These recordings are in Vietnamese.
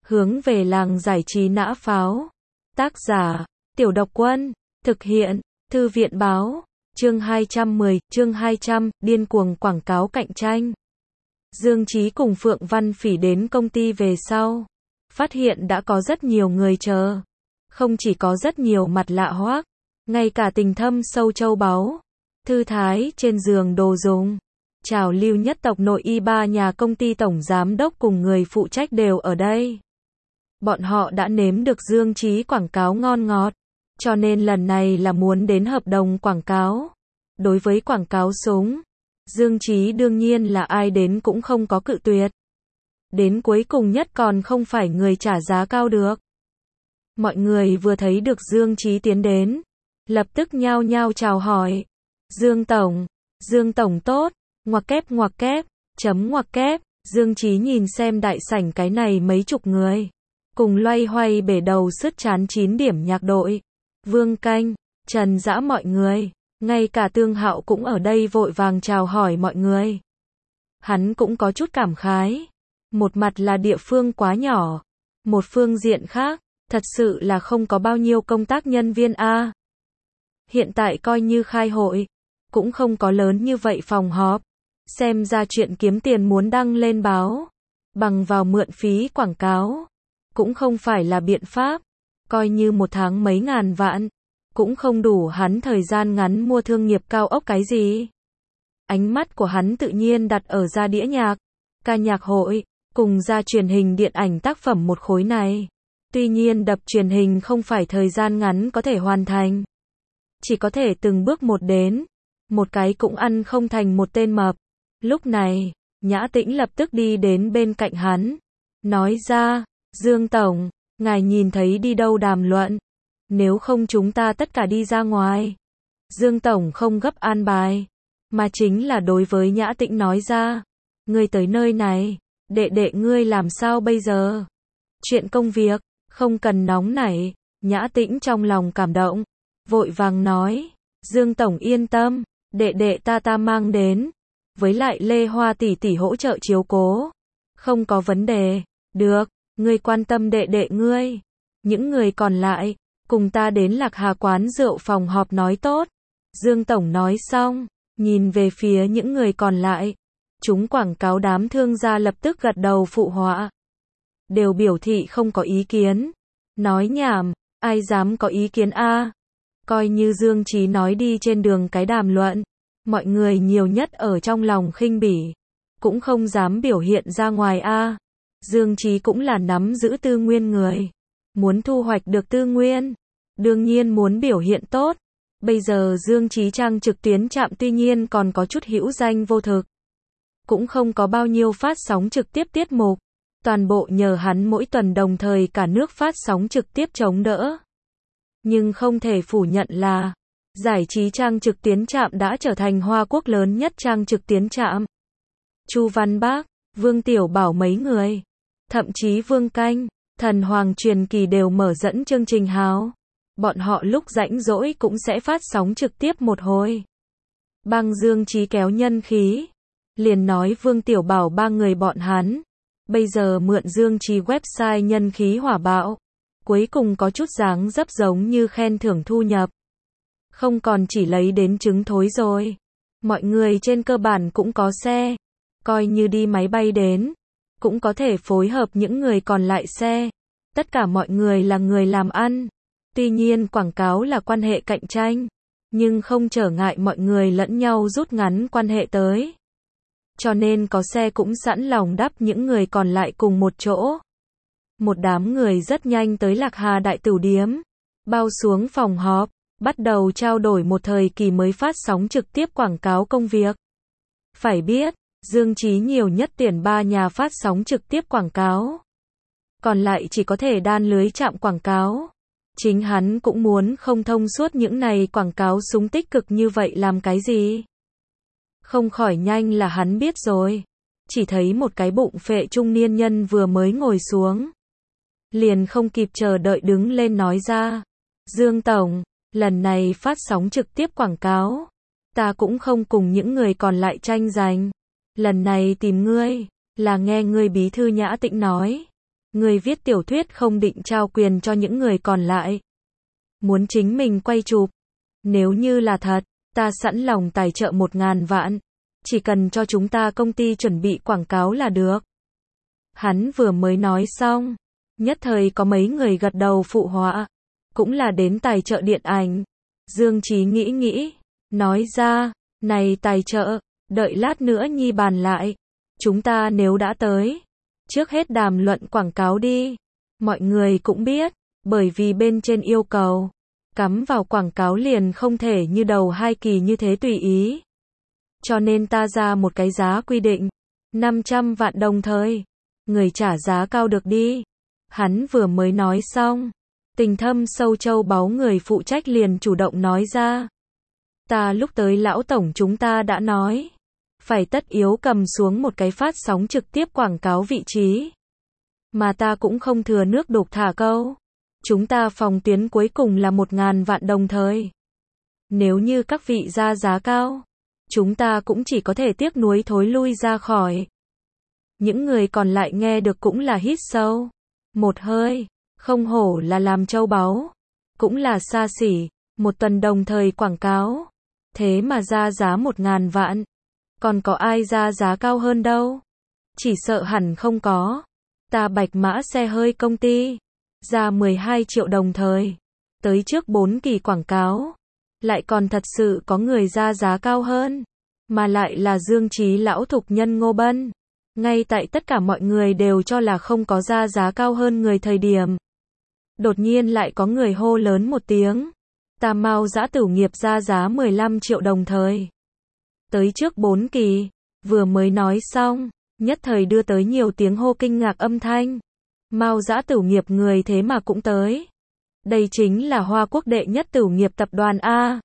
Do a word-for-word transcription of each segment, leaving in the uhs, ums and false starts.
Hướng về làng giải trí nã pháo. Tác giả, Tiểu Độc Quân. Thực hiện, Thư viện báo. Chương hai trăm mười, chương hai trăm, điên cuồng quảng cáo cạnh tranh. Dương Chí cùng Phượng Văn Phỉ đến công ty về sau. Phát hiện đã có rất nhiều người chờ. Không chỉ có rất nhiều mặt lạ hoắc, ngay cả tình thâm sâu châu báu. Thư thái trên giường đồ dùng. Trào lưu nhất tộc nội y ba nhà công ty tổng giám đốc cùng người phụ trách đều ở đây. Bọn họ đã nếm được Dương Chí quảng cáo ngon ngọt, cho nên lần này là muốn đến hợp đồng quảng cáo. Đối với quảng cáo súng, Dương Chí đương nhiên là ai đến cũng không có cự tuyệt. Đến cuối cùng nhất còn không phải người trả giá cao được. Mọi người vừa thấy được Dương Chí tiến đến, lập tức nhao nhao chào hỏi. Dương Tổng, Dương Tổng tốt, ngoặc kép ngoặc kép, chấm ngoặc kép. Dương Chí nhìn xem đại sảnh cái này mấy chục người, cùng loay hoay bể đầu sứt chán chín điểm nhạc đội. Vương Canh, Trần Dã mọi người, ngay cả Tương Hạo cũng ở đây vội vàng chào hỏi mọi người. Hắn cũng có chút cảm khái. Một mặt là địa phương quá nhỏ, một phương diện khác, thật sự là không có bao nhiêu công tác nhân viên a. Hiện tại coi như khai hội, cũng không có lớn như vậy phòng họp. Xem ra chuyện kiếm tiền muốn đăng lên báo, bằng vào mượn phí quảng cáo, cũng không phải là biện pháp. Coi như một tháng mấy ngàn vạn, cũng không đủ hắn thời gian ngắn mua thương nghiệp cao ốc cái gì. Ánh mắt của hắn tự nhiên đặt ở ra đĩa nhạc, ca nhạc hội, cùng ra truyền hình điện ảnh tác phẩm một khối này. Tuy nhiên đập truyền hình không phải thời gian ngắn có thể hoàn thành. Chỉ có thể từng bước một đến, một cái cũng ăn không thành một tên mập. Lúc này, Nhã Tĩnh lập tức đi đến bên cạnh hắn, nói ra, Dương Tổng, ngài nhìn thấy đi đâu đàm luận, nếu không chúng ta tất cả đi ra ngoài. Dương Tổng không gấp an bài, mà chính là đối với Nhã Tĩnh nói ra, ngươi tới nơi này, đệ đệ ngươi làm sao bây giờ? Chuyện công việc, không cần nóng nảy. Nhã Tĩnh trong lòng cảm động, vội vàng nói, Dương Tổng yên tâm, đệ đệ ta ta mang đến, với lại Lê Hoa tỷ tỷ hỗ trợ chiếu cố, không có vấn đề. Được, ngươi quan tâm đệ đệ ngươi. Những người còn lại, cùng ta đến Lạc Hà quán rượu phòng họp nói tốt. Dương Tổng nói xong, nhìn về phía những người còn lại. Chúng quảng cáo đám thương gia lập tức gật đầu phụ họa. Đều biểu thị không có ý kiến. Nói nhảm, ai dám có ý kiến a? Coi như Dương Chí nói đi trên đường cái đàm luận, mọi người nhiều nhất ở trong lòng khinh bỉ, cũng không dám biểu hiện ra ngoài a. Dương Chí cũng là nắm giữ tư nguyên người, muốn thu hoạch được tư nguyên, đương nhiên muốn biểu hiện tốt. Bây giờ Dương Chí trang trực tuyến trạm tuy nhiên còn có chút hữu danh vô thực, cũng không có bao nhiêu phát sóng trực tiếp tiết mục, toàn bộ nhờ hắn mỗi tuần đồng thời cả nước phát sóng trực tiếp chống đỡ. Nhưng không thể phủ nhận là, giải trí trang trực tuyến trạm đã trở thành Hoa Quốc lớn nhất trang trực tuyến trạm. Chu Văn Bác, Vương Tiểu Bảo mấy người, thậm chí Vương Canh, Thần Hoàng Truyền Kỳ đều mở dẫn chương trình hào. Bọn họ lúc rảnh rỗi cũng sẽ phát sóng trực tiếp một hồi. Băng Dương Chí kéo nhân khí, liền nói Vương Tiểu Bảo ba người bọn hắn, bây giờ mượn Dương Chí website nhân khí hỏa bạo, cuối cùng có chút dáng dấp giống như khen thưởng thu nhập. Không còn chỉ lấy đến trứng thối rồi. Mọi người trên cơ bản cũng có xe, coi như đi máy bay đến, cũng có thể phối hợp những người còn lại xe. Tất cả mọi người là người làm ăn. Tuy nhiên quảng cáo là quan hệ cạnh tranh, nhưng không trở ngại mọi người lẫn nhau rút ngắn quan hệ tới. Cho nên có xe cũng sẵn lòng đắp những người còn lại cùng một chỗ. Một đám người rất nhanh tới Lạc Hà Đại Tửu Điếm, bao xuống phòng họp, bắt đầu trao đổi một thời kỳ mới phát sóng trực tiếp quảng cáo công việc. Phải biết, Dương Chí nhiều nhất tuyển ba nhà phát sóng trực tiếp quảng cáo, còn lại chỉ có thể đan lưới chạm quảng cáo. Chính hắn cũng muốn không thông suốt những này quảng cáo súng tích cực như vậy làm cái gì. Không khỏi nhanh là hắn biết rồi. Chỉ thấy một cái bụng phệ trung niên nhân vừa mới ngồi xuống, liền không kịp chờ đợi đứng lên nói ra, Dương Tổng, lần này phát sóng trực tiếp quảng cáo, ta cũng không cùng những người còn lại tranh giành. Lần này tìm ngươi, là nghe ngươi bí thư Nhã Tĩnh nói, Người viết tiểu thuyết không định trao quyền cho những người còn lại. Muốn chính mình quay chụp. Nếu như là thật, ta sẵn lòng tài trợ một ngàn vạn. Chỉ cần cho chúng ta công ty chuẩn bị quảng cáo là được. Hắn vừa mới nói xong. Nhất thời có mấy người gật đầu phụ họa. Cũng là đến tài trợ điện ảnh. Dương Chí nghĩ nghĩ. Nói ra, này tài trợ, đợi lát nữa nhi bàn lại. Chúng ta nếu đã tới. Trước hết đàm luận quảng cáo đi. Mọi người cũng biết. Bởi vì bên trên yêu cầu. Cắm vào quảng cáo liền không thể như đầu hai kỳ như thế tùy ý. Cho nên ta ra một cái giá quy định. năm trăm vạn đồng thời. Người trả giá cao được đi. Hắn vừa mới nói xong. Tình thâm sâu châu báu người phụ trách liền chủ động nói ra. Ta lúc tới lão tổng chúng ta đã nói. Phải tất yếu cầm xuống một cái phát sóng trực tiếp quảng cáo vị trí. Mà ta cũng không thừa nước đục thả câu. Chúng ta phòng tuyến cuối cùng là một ngàn vạn đồng thời. Nếu như các vị ra giá cao, chúng ta cũng chỉ có thể tiếc nuối thối lui ra khỏi. Những người còn lại nghe được cũng là hít sâu. Một hơi, không hổ là làm châu báu. Cũng là xa xỉ, một tuần đồng thời quảng cáo. Thế mà ra giá một ngàn vạn. Còn có ai ra giá cao hơn đâu? Chỉ sợ hẳn không có. Ta Bạch Mã xe hơi công ty. Ra mười hai triệu đồng thời. Tới trước bốn kỳ quảng cáo. Lại còn thật sự có người ra giá cao hơn. Mà lại là Dương Chí lão thục nhân Ngô Bân. Ngay tại tất cả mọi người đều cho là không có ra giá cao hơn người thời điểm. Đột nhiên lại có người hô lớn một tiếng. Ta Mao Dã Tử Nghiệp ra giá mười lăm triệu đồng thời. Tới trước bốn kỳ. Vừa mới nói xong. Nhất thời đưa tới nhiều tiếng hô kinh ngạc âm thanh. Mao Dã Tử Nghiệp người thế mà cũng tới. Đây chính là Hoa Quốc đệ nhất tử nghiệp tập đoàn A.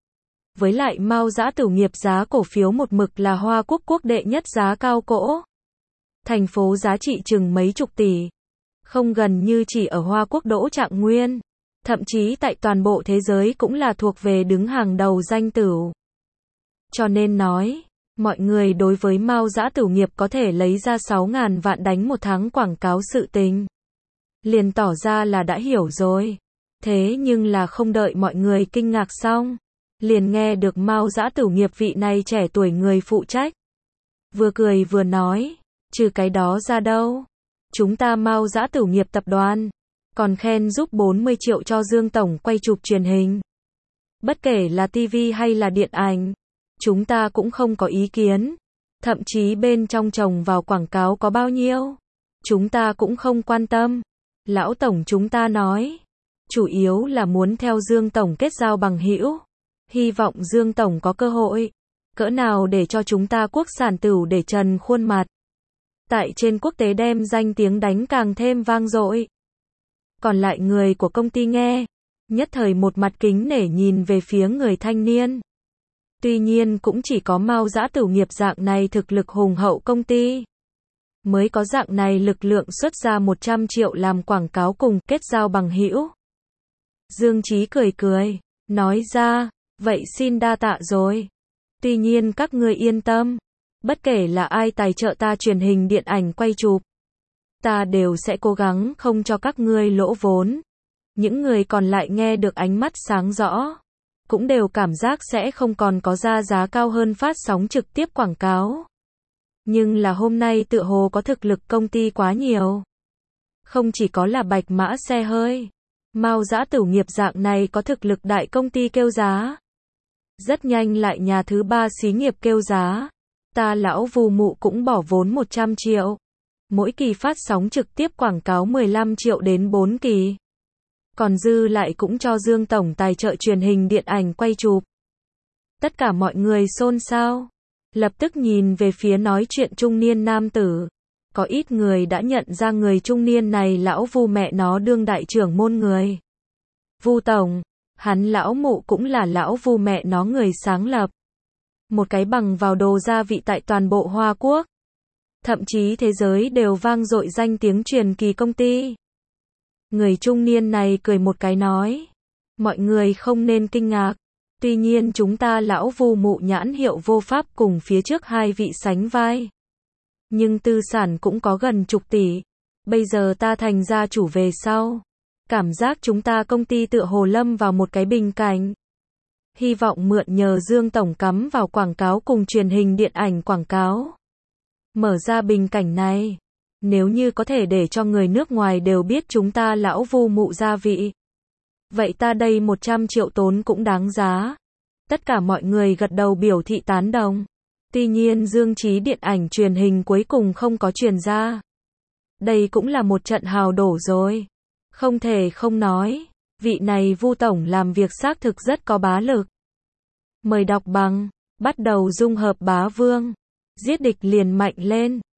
Với lại Mao Dã Tử Nghiệp giá cổ phiếu một mực là Hoa Quốc quốc đệ nhất giá cao cỗ. Thành phố giá trị chừng mấy chục tỷ. Không gần như chỉ ở Hoa Quốc Đỗ Trạng Nguyên. Thậm chí tại toàn bộ thế giới cũng là thuộc về đứng hàng đầu danh tửu. Cho nên nói, mọi người đối với Mao Dã Tử Nghiệp có thể lấy ra sáu ngàn vạn đánh một tháng quảng cáo sự tình. Liền tỏ ra là đã hiểu rồi. Thế nhưng là không đợi mọi người kinh ngạc xong. Liền nghe được Mao Dã Tử Nghiệp vị này trẻ tuổi người phụ trách. Vừa cười vừa nói, trừ cái đó ra đâu. Chúng ta Mao Dã Tử Nghiệp tập đoàn. Còn khen giúp bốn mươi triệu cho Dương Tổng quay chụp truyền hình. Bất kể là ti vi hay là điện ảnh. Chúng ta cũng không có ý kiến. Thậm chí bên trong trồng vào quảng cáo có bao nhiêu. Chúng ta cũng không quan tâm. Lão Tổng chúng ta nói. Chủ yếu là muốn theo Dương Tổng kết giao bằng hữu. Hy vọng Dương Tổng có cơ hội. Cỡ nào để cho chúng ta quốc sản tửu để trần khuôn mặt. Tại trên quốc tế đem danh tiếng đánh càng thêm vang dội. Còn lại người của công ty nghe. Nhất thời một mặt kính nể nhìn về phía người thanh niên. Tuy nhiên cũng chỉ có Mao Dã Tử Nghiệp dạng này thực lực hùng hậu công ty. Mới có dạng này lực lượng xuất ra một trăm triệu làm quảng cáo cùng kết giao bằng hữu. Dương Chí cười cười. Nói ra, vậy xin đa tạ rồi. Tuy nhiên các ngươi yên tâm. Bất kể là ai tài trợ ta truyền hình điện ảnh quay chụp. Ta đều sẽ cố gắng không cho các ngươi lỗ vốn. Những người còn lại nghe được ánh mắt sáng rõ. Cũng đều cảm giác sẽ không còn có ra giá cao hơn phát sóng trực tiếp quảng cáo. Nhưng là hôm nay tựa hồ có thực lực công ty quá nhiều. Không chỉ có là Bạch Mã xe hơi. Mao Dã Tử Nghiệp dạng này có thực lực đại công ty kêu giá. Rất nhanh lại nhà thứ ba xí nghiệp kêu giá. Ta lão Vù Mụ cũng bỏ vốn một trăm triệu. Mỗi kỳ phát sóng trực tiếp quảng cáo mười lăm triệu đến bốn kỳ. Còn dư lại cũng cho Dương Tổng tài trợ truyền hình điện ảnh quay chụp. Tất cả mọi người xôn xao. Lập tức nhìn về phía nói chuyện trung niên nam tử. Có ít người đã nhận ra người trung niên này lão Vu mẹ nó đương đại trưởng môn người. Vu Tổng, hắn lão Mụ cũng là lão Vu mẹ nó người sáng lập. Một cái bằng vào đồ gia vị tại toàn bộ Hoa Quốc. Thậm chí thế giới đều vang dội danh tiếng truyền kỳ công ty. Người trung niên này cười một cái nói. Mọi người không nên kinh ngạc. Tuy nhiên chúng ta lão Vu Mụ nhãn hiệu vô pháp cùng phía trước hai vị sánh vai. Nhưng tư sản cũng có gần chục tỷ. Bây giờ ta thành gia chủ về sau. Cảm giác chúng ta công ty tựa hồ lâm vào một cái bình cảnh. Hy vọng mượn nhờ Dương Tổng cắm vào quảng cáo cùng truyền hình điện ảnh quảng cáo. Mở ra bình cảnh này. Nếu như có thể để cho người nước ngoài đều biết chúng ta lão vu mụ gia vị. Vậy ta đây một trăm triệu tốn cũng đáng giá. Tất cả mọi người gật đầu biểu thị tán đồng. Tuy nhiên Dương Chí điện ảnh truyền hình cuối cùng không có truyền ra. Đây cũng là một trận hào đổ rồi. Không thể không nói, vị này Vu tổng làm việc xác thực rất có bá lực. Mời đọc bằng, bắt đầu dung hợp bá vương, giết địch liền mạnh lên.